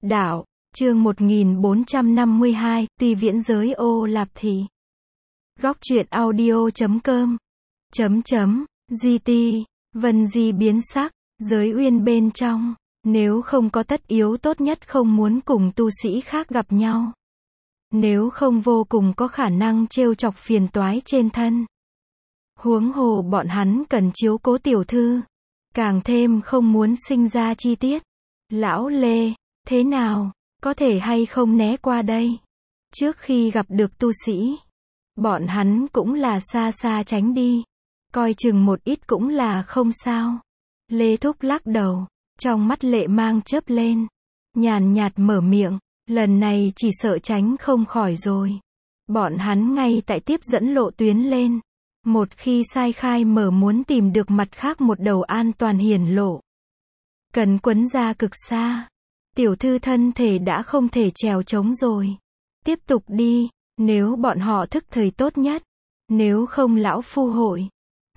Đạo, chương 1452, Tuy viễn giới ô lạp thị. Góc truyện audio.com GT, Vân Di biến sắc, giới uyên bên trong, nếu không có tất yếu tốt nhất không muốn cùng tu sĩ khác gặp nhau. Nếu không vô cùng có khả năng trêu chọc phiền toái trên thân. Huống hồ bọn hắn cần chiếu cố tiểu thư, càng thêm không muốn sinh ra chi tiết. Lão Lê, thế nào, có thể hay không né qua đây? Trước khi gặp được tu sĩ, bọn hắn cũng là xa xa tránh đi, coi chừng một ít cũng là không sao. Lê Thúc lắc đầu, trong mắt lệ mang chớp lên, nhàn nhạt mở miệng, lần này chỉ sợ tránh không khỏi rồi. Bọn hắn ngay tại tiếp dẫn lộ tuyến lên, một khi sai khai mở muốn tìm được mặt khác một đầu an toàn hiển lộ, cần quấn ra cực xa. Tiểu thư thân thể đã không thể trèo trống rồi. Tiếp tục đi, nếu bọn họ thức thời tốt nhất. Nếu không lão phu hội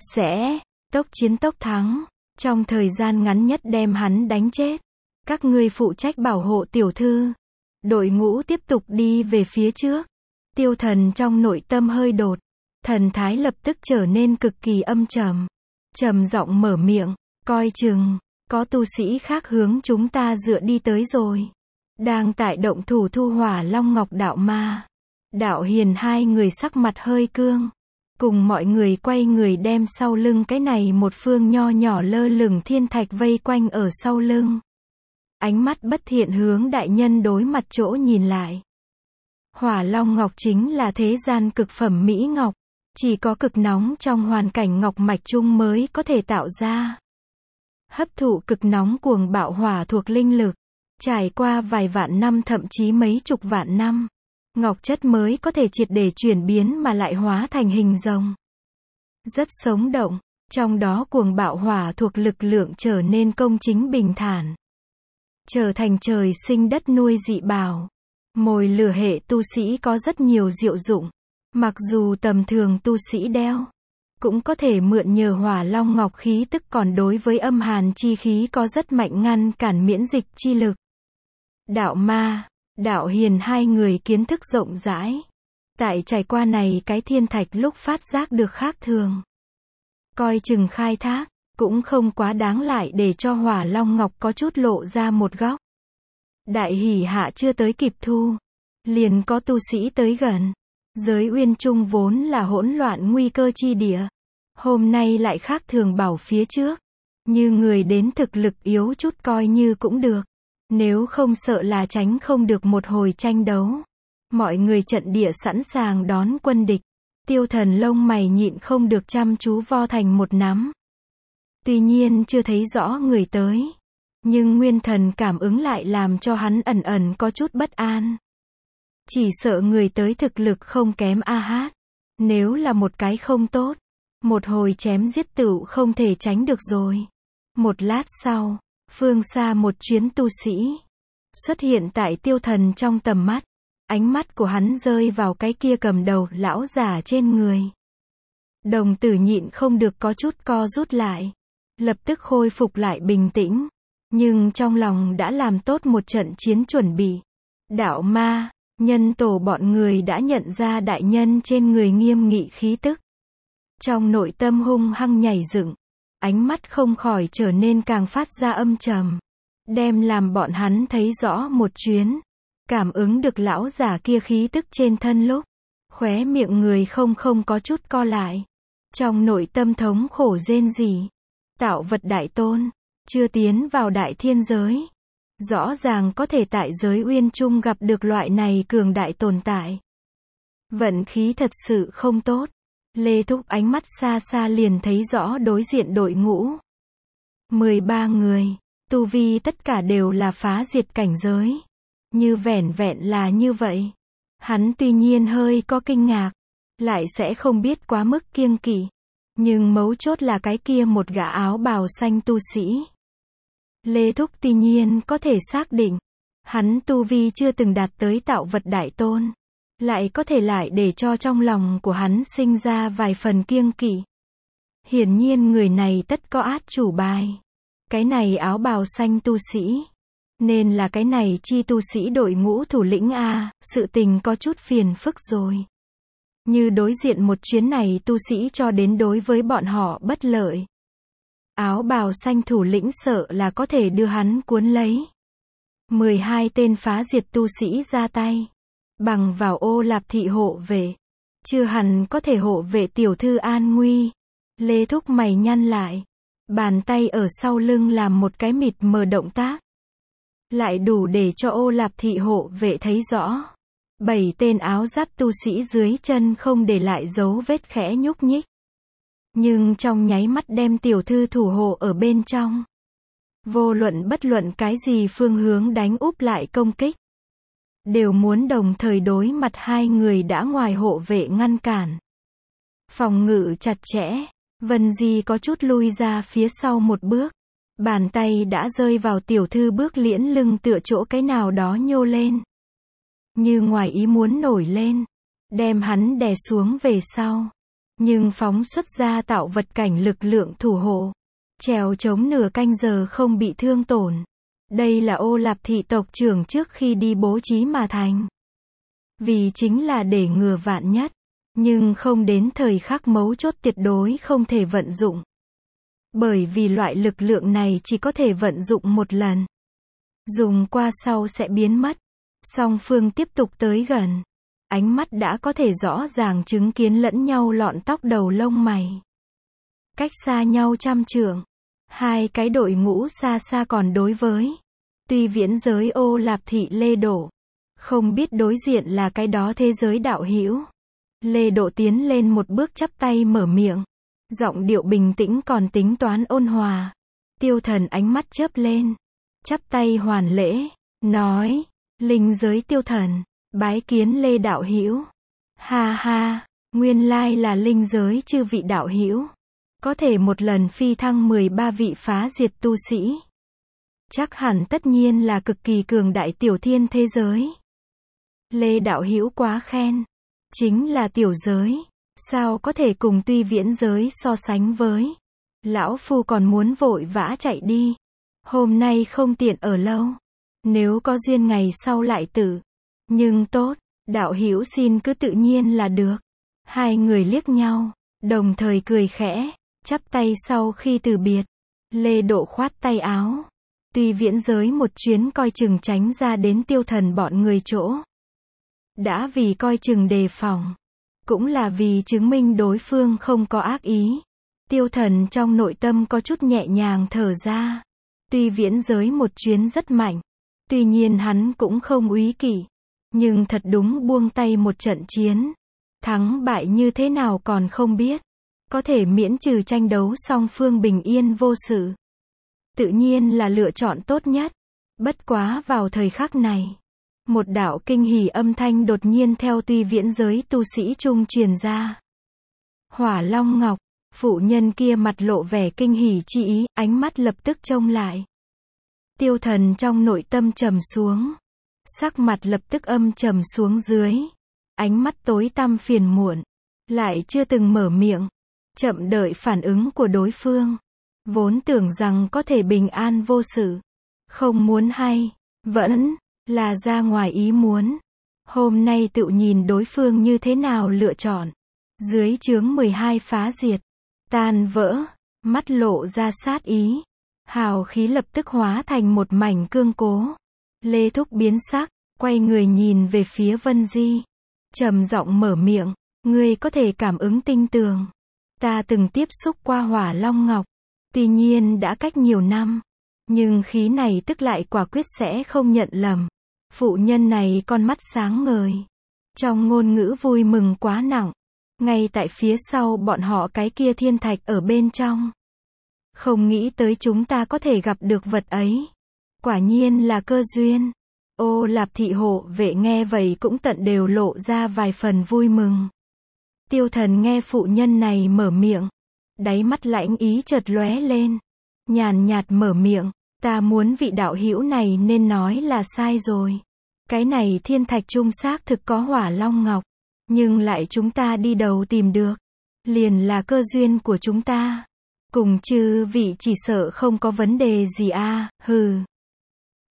sẽ tốc chiến tốc thắng, trong thời gian ngắn nhất đem hắn đánh chết. Các ngươi phụ trách bảo hộ tiểu thư. Đội ngũ tiếp tục đi về phía trước. Tiêu Thần trong nội tâm hơi đột, thần thái lập tức trở nên cực kỳ âm trầm. Trầm giọng mở miệng, coi chừng có tu sĩ khác hướng chúng ta dựa đi tới rồi. Đang tại động thủ thu Hỏa Long Ngọc đạo ma. Đạo Hiền hai người sắc mặt hơi cương. Cùng mọi người quay người đem sau lưng cái này một phương nho nhỏ lơ lửng thiên thạch vây quanh ở sau lưng. Ánh mắt bất thiện hướng đại nhân đối mặt chỗ nhìn lại. Hỏa Long Ngọc chính là thế gian cực phẩm mỹ ngọc. Chỉ có cực nóng trong hoàn cảnh ngọc mạch chung mới có thể tạo ra. Hấp thụ cực nóng cuồng bạo hỏa thuộc linh lực, trải qua vài vạn năm thậm chí mấy chục vạn năm, ngọc chất mới có thể triệt để chuyển biến mà lại hóa thành hình rồng. Rất sống động, trong đó cuồng bạo hỏa thuộc lực lượng trở nên công chính bình thản. Trở thành trời sinh đất nuôi dị bảo. Mồi lửa hệ tu sĩ có rất nhiều diệu dụng. Mặc dù tầm thường tu sĩ đeo, cũng có thể mượn nhờ Hỏa Long Ngọc khí tức còn đối với âm hàn chi khí có rất mạnh ngăn cản miễn dịch chi lực. Đạo Ma, Đạo Hiền hai người kiến thức rộng rãi. Tại trải qua này cái thiên thạch lúc phát giác được khác thường. Coi chừng khai thác, cũng không quá đáng lại để cho Hỏa Long Ngọc có chút lộ ra một góc. Đại hỉ hạ chưa tới kịp thu, liền có tu sĩ tới gần. Giới uyên trung vốn là hỗn loạn nguy cơ chi địa. Hôm nay lại khác thường bảo phía trước. Như người đến thực lực yếu chút coi như cũng được. Nếu không sợ là tránh không được một hồi tranh đấu. Mọi người trận địa sẵn sàng đón quân địch. Tiêu Thần lông mày nhịn không được chăm chú vo thành một nắm. Tuy nhiên chưa thấy rõ người tới. Nhưng nguyên thần cảm ứng lại làm cho hắn ẩn ẩn có chút bất an. Chỉ sợ người tới thực lực không kém a hát. Nếu là một cái không tốt, một hồi chém giết tựu không thể tránh được rồi. Một lát sau, phương xa một chuyến tu sĩ xuất hiện tại Tiêu Thần trong tầm mắt. Ánh mắt của hắn rơi vào cái kia cầm đầu lão giả trên người. Đồng tử nhịn không được có chút co rút lại. Lập tức khôi phục lại bình tĩnh. Nhưng trong lòng đã làm tốt một trận chiến chuẩn bị. Đạo Ma, nhân tổ bọn người đã nhận ra đại nhân trên người nghiêm nghị khí tức. Trong nội tâm hung hăng nhảy dựng, ánh mắt không khỏi trở nên càng phát ra âm trầm. Đem làm bọn hắn thấy rõ một chuyến, cảm ứng được lão giả kia khí tức trên thân lúc, khóe miệng người không có chút co lại. Trong nội tâm thống khổ rên rỉ, Tạo Vật Đại Tôn, chưa tiến vào đại thiên giới. Rõ ràng có thể tại giới uyên trung gặp được loại này cường đại tồn tại. Vận khí thật sự không tốt. Lê Thúc ánh mắt xa xa liền thấy rõ đối diện đội ngũ. 13 người, tu vi tất cả đều là phá diệt cảnh giới. Như vẻn vẹn là như vậy. Hắn tuy nhiên hơi có kinh ngạc, lại sẽ không biết quá mức kiêng kỵ. Nhưng mấu chốt là cái kia một gã áo bào xanh tu sĩ. Lê Thúc tuy nhiên có thể xác định, hắn tu vi chưa từng đạt tới Tạo Vật Đại Tôn, lại có thể lại để cho trong lòng của hắn sinh ra vài phần kiêng kỵ. Hiển nhiên người này tất có át chủ bài. Cái này áo bào xanh tu sĩ, Nên là cái này chi tu sĩ đội ngũ thủ lĩnh a, sự tình có chút phiền phức rồi. Như đối diện một chuyến này tu sĩ cho đến đối với bọn họ bất lợi. Áo bào xanh thủ lĩnh sợ là có thể đưa hắn cuốn lấy. 12 tên phá diệt tu sĩ ra tay. Bằng vào Ô Lạp thị hộ vệ. Chưa hẳn có thể hộ vệ tiểu thư an nguy. Lê Thúc mày nhăn lại. Bàn tay ở sau lưng làm một cái mịt mờ động tác. Lại đủ để cho Ô Lạp thị hộ vệ thấy rõ. 7 tên áo giáp tu sĩ dưới chân không để lại dấu vết khẽ nhúc nhích. Nhưng trong nháy mắt đem tiểu thư thủ hộ ở bên trong. Vô luận bất luận cái gì phương hướng đánh úp lại công kích. Đều muốn đồng thời đối mặt hai người đã ngoài hộ vệ ngăn cản. Phòng ngự chặt chẽ, Vân Di có chút lui ra phía sau một bước. Bàn tay đã rơi vào tiểu thư bước liễn lưng tựa chỗ cái nào đó nhô lên. Như ngoài ý muốn nổi lên. Đem hắn đè xuống về sau. Nhưng phóng xuất ra tạo vật cảnh lực lượng thủ hộ. Trèo chống nửa canh giờ không bị thương tổn. Đây là Ô Lạp thị tộc trưởng trước khi đi bố trí mà thành. Vì chính là để ngừa vạn nhất. Nhưng không đến thời khắc mấu chốt tuyệt đối không thể vận dụng. Bởi vì loại lực lượng này chỉ có thể vận dụng một lần. Dùng qua sau sẽ biến mất. Song phương tiếp tục tới gần. Ánh mắt đã có thể rõ ràng chứng kiến lẫn nhau lọn tóc đầu lông mày. Cách xa nhau trăm trượng. Hai cái đội ngũ xa xa còn đối với. Tuy viễn giới Ô Lạp thị Lê Độ. Không biết đối diện là cái đó thế giới đạo hữu. Lê Độ tiến lên một bước chắp tay mở miệng. Giọng điệu bình tĩnh còn tính toán ôn hòa. Tiêu Thần ánh mắt chớp lên. Chắp tay hoàn lễ. Nói. Linh giới Tiêu Thần. Bái kiến Lê đạo hữu. Ha ha. Nguyên lai là linh giới chư vị đạo hữu. Có thể một lần phi thăng 13 vị phá diệt tu sĩ. Chắc hẳn tất nhiên là cực kỳ cường đại tiểu thiên thế giới. Lê đạo hữu quá khen. Chính là tiểu giới. Sao có thể cùng tuy viễn giới so sánh với. Lão Phu còn muốn vội vã chạy đi. Hôm nay không tiện ở lâu. Nếu có duyên ngày sau lại tử. Nhưng tốt, đạo hữu xin cứ tự nhiên là được. Hai người liếc nhau, đồng thời cười khẽ, chắp tay sau khi từ biệt. Lê Độ khoát tay áo. Tuy viễn giới một chuyến coi chừng tránh ra đến Tiêu Thần bọn người chỗ. Đã vì coi chừng đề phòng. Cũng là vì chứng minh đối phương không có ác ý. Tiêu Thần trong nội tâm có chút nhẹ nhàng thở ra. Tuy viễn giới một chuyến rất mạnh. Tuy nhiên hắn cũng không úy kỵ. Nhưng thật đúng buông tay một trận chiến. Thắng bại như thế nào còn không biết. Có thể miễn trừ tranh đấu song phương bình yên vô sự. Tự nhiên là lựa chọn tốt nhất. Bất quá vào thời khắc này. Một đạo kinh hỉ âm thanh đột nhiên theo tuy viễn giới tu sĩ trung truyền ra. Hỏa Long Ngọc. Phụ nhân kia mặt lộ vẻ kinh hỉ chi ý, ánh mắt lập tức trông lại. Tiêu Thần trong nội tâm trầm xuống. Sắc mặt lập tức âm trầm xuống dưới. Ánh mắt tối tăm phiền muộn. Lại chưa từng mở miệng. Chậm đợi phản ứng của đối phương. Vốn tưởng rằng có thể bình an vô sự. Không muốn hay. Vẫn là ra ngoài ý muốn. Hôm nay tự nhìn đối phương như thế nào lựa chọn. Dưới chướng 12 phá diệt. Tan vỡ. Mắt lộ ra sát ý. Hào khí lập tức hóa thành một mảnh cương cố. Lê Thúc biến sắc, quay người nhìn về phía Vân Di. Trầm giọng mở miệng, ngươi có thể cảm ứng tinh tường. Ta từng tiếp xúc qua Hỏa Long Ngọc. Tuy nhiên đã cách nhiều năm. Nhưng khí này tức lại quả quyết sẽ không nhận lầm. Phụ nhân này con mắt sáng ngời. Trong ngôn ngữ vui mừng quá nặng. Ngay tại phía sau bọn họ cái kia thiên thạch ở bên trong. Không nghĩ tới chúng ta có thể gặp được vật ấy. Quả nhiên là cơ duyên. Ô Lạp thị hộ vệ nghe vậy cũng tận đều lộ ra vài phần vui mừng. Tiêu Thần nghe phụ nhân này mở miệng. Đáy mắt lãnh ý chợt lóe lên. Nhàn nhạt mở miệng. Ta muốn vị đạo hữu này nên nói là sai rồi. Cái này thiên thạch trung xác thực có Hỏa Long Ngọc. Nhưng lại chúng ta đi đầu tìm được. Liền là cơ duyên của chúng ta. Cùng chư vị chỉ sợ không có vấn đề gì a. Hừ.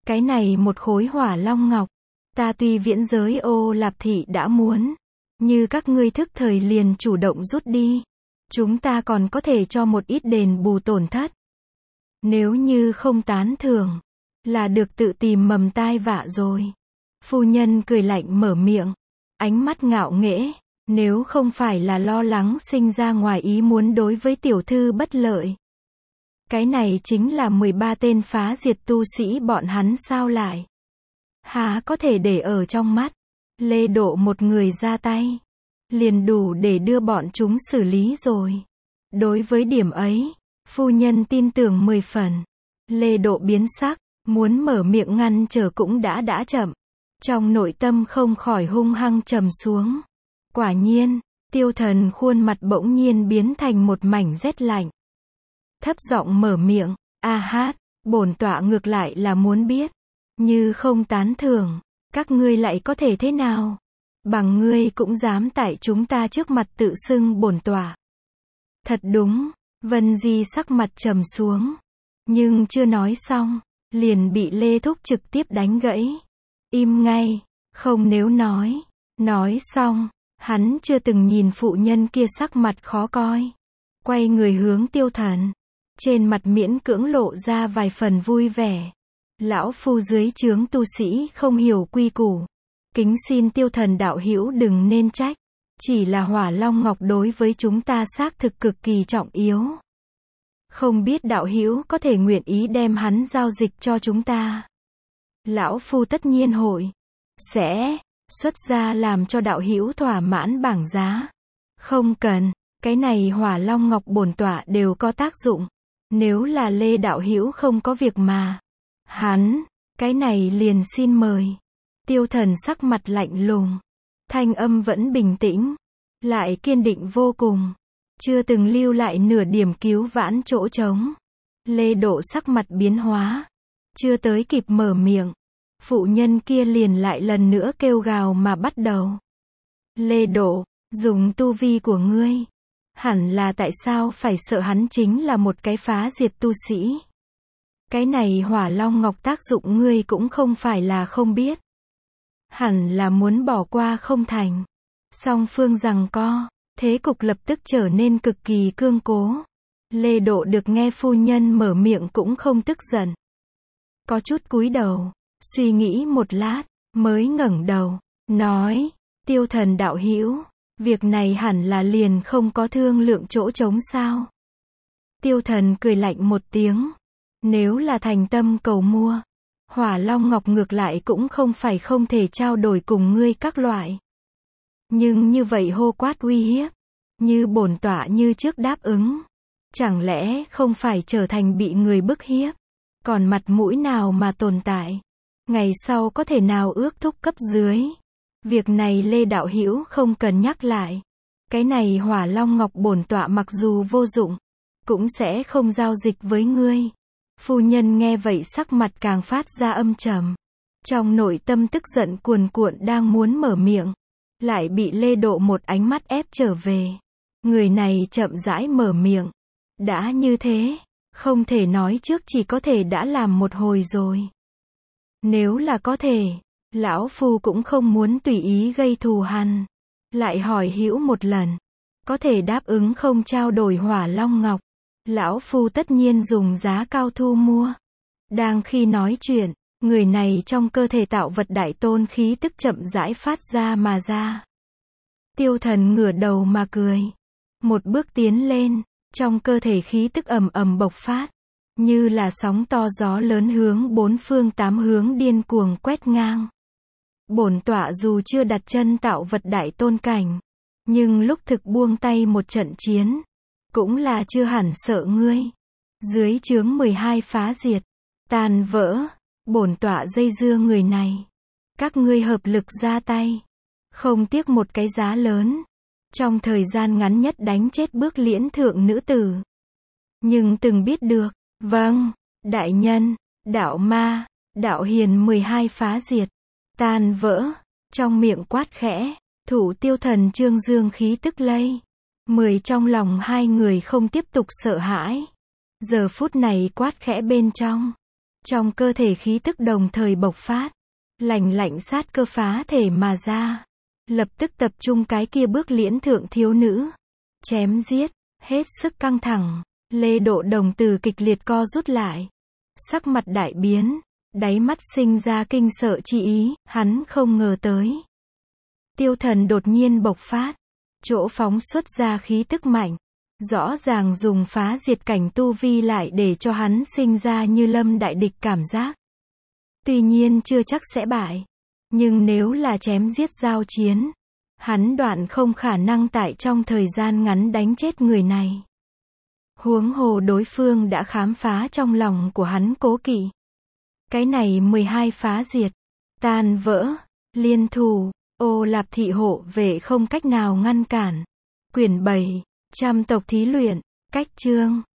Cái này một khối hỏa long ngọc. Ta tuy viễn giới Ô Lạp Thị đã muốn. Như các ngươi thức thời liền chủ động rút đi. Chúng ta còn có thể cho một ít đền bù tổn thất. Nếu như không tán thưởng, là được tự tìm mầm tai vạ rồi. Phu nhân cười lạnh mở miệng. Ánh mắt ngạo nghễ. Nếu không phải là lo lắng sinh ra ngoài ý muốn đối với tiểu thư bất lợi. Cái này chính là 13 tên phá diệt tu sĩ bọn hắn sao lại. Há có thể để ở trong mắt. Lê Độ một người ra tay. Liền đủ để đưa bọn chúng xử lý rồi. Đối với điểm ấy, phu nhân tin tưởng 10 phần. Lê Độ biến sắc, muốn mở miệng ngăn trở cũng đã chậm. Trong nội tâm không khỏi hung hăng trầm xuống. Quả nhiên, Tiêu Thần khuôn mặt bỗng nhiên biến thành một mảnh rét lạnh. Thấp giọng mở miệng, a hát, bổn tọa ngược lại là muốn biết. Như không tán thưởng, các ngươi lại có thể thế nào? Bằng ngươi cũng dám tại chúng ta trước mặt tự xưng bổn tọa. Thật đúng, Vân Di sắc mặt trầm xuống. Nhưng chưa nói xong, liền bị Lê Thúc trực tiếp đánh gãy. Im ngay, không nếu nói. Nói xong, hắn chưa từng nhìn phụ nhân kia sắc mặt khó coi. Quay người hướng Tiêu Thần. Trên mặt miễn cưỡng lộ ra vài phần vui vẻ. Lão phu dưới trướng tu sĩ không hiểu quy củ. Kính xin Tiêu Thần đạo hữu đừng nên trách. Chỉ là hỏa long ngọc đối với chúng ta xác thực cực kỳ trọng yếu. Không biết đạo hữu có thể nguyện ý đem hắn giao dịch cho chúng ta. Lão phu tất nhiên hội. Sẽ xuất ra làm cho đạo hữu thỏa mãn bảng giá. Không cần. Cái này hỏa long ngọc bổn tọa đều có tác dụng. Nếu là Lê đạo hữu không có việc mà. Hắn, cái này liền xin mời. Tiêu Thần sắc mặt lạnh lùng. Thanh âm vẫn bình tĩnh. Lại kiên định vô cùng. Chưa từng lưu lại nửa điểm cứu vãn chỗ trống. Lê Độ sắc mặt biến hóa. Chưa tới kịp mở miệng. Phụ nhân kia liền lại lần nữa kêu gào mà bắt đầu. Lê Độ, dùng tu vi của ngươi. Hẳn là tại sao phải sợ hắn chính là một cái phá diệt tu sĩ. Cái này hỏa long ngọc tác dụng ngươi cũng không phải là không biết. Hẳn là muốn bỏ qua không thành. Song phương giằng co, thế cục lập tức trở nên cực kỳ cương cố. Lê Độ được nghe phu nhân mở miệng cũng không tức giận. Có chút cúi đầu, suy nghĩ một lát, mới ngẩng đầu, nói, Tiêu Thần đạo hữu, việc này hẳn là liền không có thương lượng chỗ trống sao. Tiêu Thần cười lạnh một tiếng. Nếu là thành tâm cầu mua, hỏa long ngọc ngược lại cũng không phải không thể trao đổi cùng ngươi các loại. Nhưng như vậy hô quát uy hiếp, như bổn tọa như trước đáp ứng. Chẳng lẽ không phải trở thành bị người bức hiếp, còn mặt mũi nào mà tồn tại. Ngày sau có thể nào ước thúc cấp dưới. Việc này Lê đạo hữu không cần nhắc lại. Cái này hỏa long ngọc bổn tọa mặc dù vô dụng, cũng sẽ không giao dịch với ngươi. Phu nhân nghe vậy sắc mặt càng phát ra âm trầm. Trong nội tâm tức giận cuồn cuộn đang muốn mở miệng. Lại bị Lê Độ một ánh mắt ép trở về. Người này chậm rãi mở miệng. Đã như thế, không thể nói trước chỉ có thể đã làm một hồi rồi. Nếu là có thể, lão phu cũng không muốn tùy ý gây thù hằn. Lại hỏi hữu một lần. Có thể đáp ứng không trao đổi hỏa long ngọc. Lão phu tất nhiên dùng giá cao thu mua. Đang khi nói chuyện, người này trong cơ thể tạo vật đại tôn khí tức chậm rãi phát ra mà ra. Tiêu Thần ngửa đầu mà cười. Một bước tiến lên, trong cơ thể khí tức ầm ầm bộc phát. Như là sóng to gió lớn hướng bốn phương tám hướng điên cuồng quét ngang. Bổn tọa dù chưa đặt chân tạo vật đại tôn cảnh, nhưng lúc thực buông tay một trận chiến, cũng là chưa hẳn sợ ngươi. Dưới chướng 12 phá diệt, tan vỡ, bổn tọa dây dưa người này. Các ngươi hợp lực ra tay, không tiếc một cái giá lớn, trong thời gian ngắn nhất đánh chết bước liễn thượng nữ tử. Nhưng từng biết được, vâng, đại nhân, đạo ma, đạo hiền 12 phá diệt, tan vỡ, trong miệng quát khẽ, thủ Tiêu Thần trương dương khí tức lây. 10 trong lòng hai người không tiếp tục sợ hãi. Giờ phút này quát khẽ bên trong, Trong cơ thể khí tức đồng thời bộc phát. Lành lạnh sát cơ phá thể mà ra. Lập tức tập trung cái kia bước liễn thượng thiếu nữ. Chém giết, hết sức căng thẳng. Lê Độ Đồng từ kịch liệt co rút lại. Sắc mặt đại biến, đáy mắt sinh ra kinh sợ chi ý, hắn không ngờ tới. Tiêu Thần đột nhiên bộc phát, chỗ phóng xuất ra khí tức mạnh, rõ ràng dùng phá diệt cảnh tu vi lại để cho hắn sinh ra như lâm đại địch cảm giác. Tuy nhiên chưa chắc sẽ bại, nhưng nếu là chém giết giao chiến, hắn đoạn không khả năng tại trong thời gian ngắn đánh chết người này. Huống hồ đối phương đã khám phá trong lòng của hắn cố kỵ. Cái này 12 phá diệt, tan vỡ, liên thủ, Ô Lạp thị hộ vệ không cách nào ngăn cản. Quyển 7, trăm tộc thí luyện, cách chương